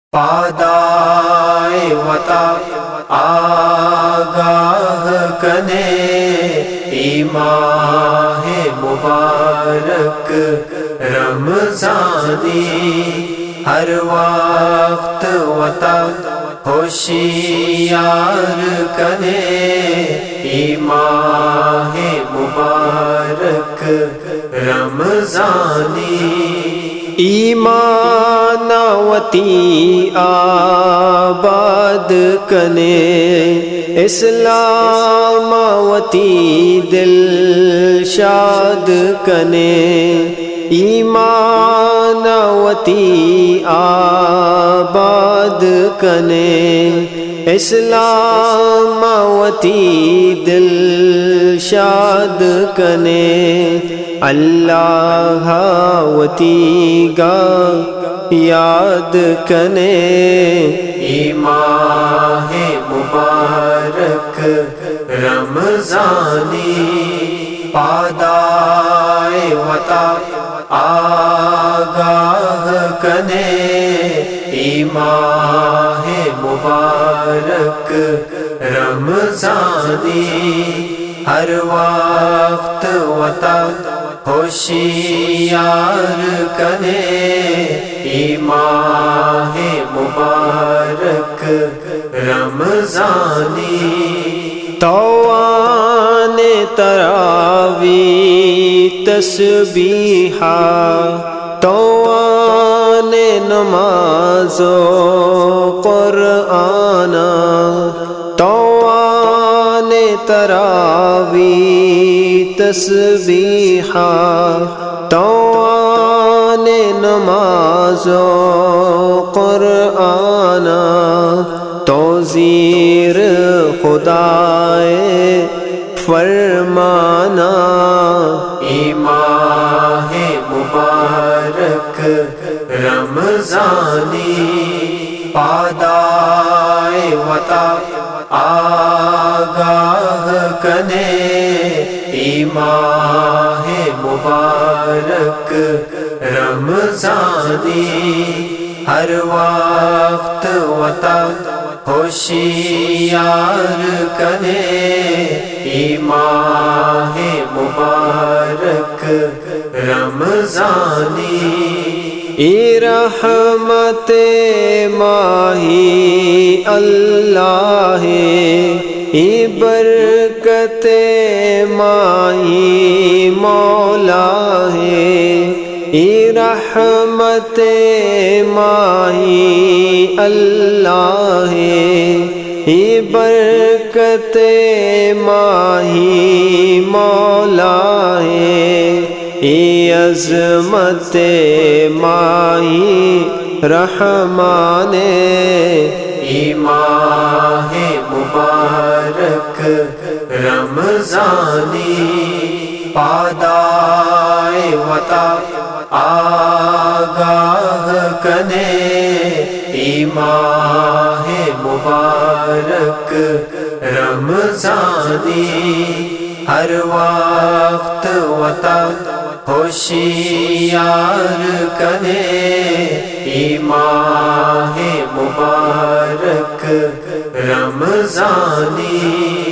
پادائے وطا آگاہ کنے ماہ مبارک رمضانی ہر وقت وطا ہوشیار کنے ماہ مبارک رمضانی ایماناوتی آباد کنے اسلاماوتی دل شاد کنے ایماناوتی آباد کنے اسلاماوتی دل شاد کنے اللہ وتی گا یاد کنے ماہ مبارک رمضانی پادائے وطا آگاہ کنے ماہ مبارک رمضانی ہر وقت وطا ہوشیار کنے ماہ مبارک رمضانی توان تراوی تسبیحا توان نماز و قرآن توان تراوی تسبیحا توان نماز و قرآن توزیر خدائے فرمانا ماہ مبارک رمضانی پادائے وطا آگاہ کنے ماہ مبارک رمضانی ہر وقت وطا ہوشیار کنے ماہ مبارک رمضانی رحمت ماہی اللہ برکت ماہی مولا ہے رحمت ماہی اللہ ہے برکت ماہی مولا ہے عظمت ماہی رحمان ماہ مبارک رمضانی پادائے وطا آگاہ کنے ماہ مبارک رمضانی ہر وقت وطا ہوشیار کنے ماہ مبارک رمضانی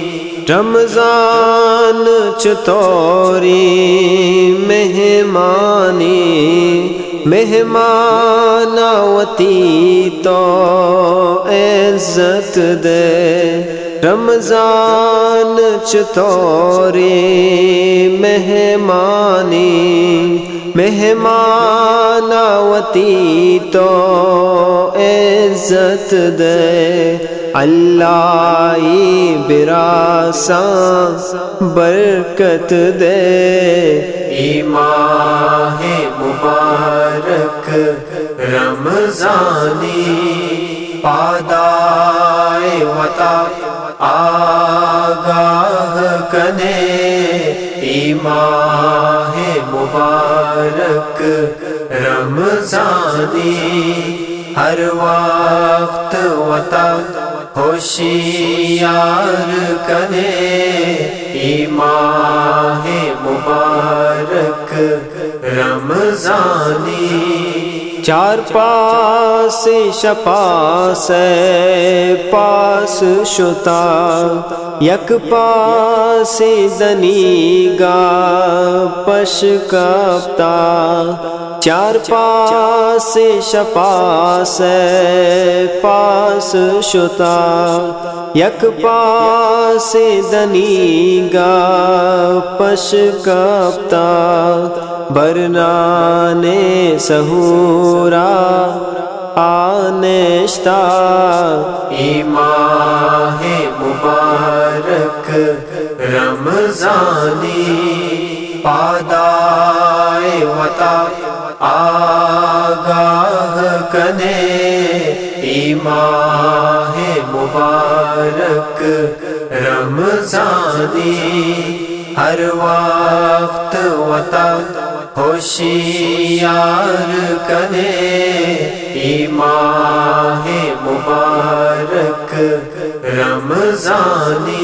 رمضان چطوری مہمانی مہماناوتی تو عزت دے رمضان چطوری مہمانی مہماناوتی تو عزت دے اللہ براساں برکت دے ماہ مبارک رمضانی پادائے وطا آگاہ کنے ماہ مبارک رمضانی ہر وقت وطا ہوشیار کنے ماہ مبارک رمضانی چار پاس شپاس پاس شتا یک پاس دنی گا پش کپتا چار پاس شپاس پاس شتا یک پاس دنی گا پش کپتا برنانے سہورا آنشتا ماہ مبارک رمضانی پادائے وطا آگاہ کنے ماہ مبارک رمضانی ہر وقت وطا ہوشیار کنے ماہ مبارک رمضانی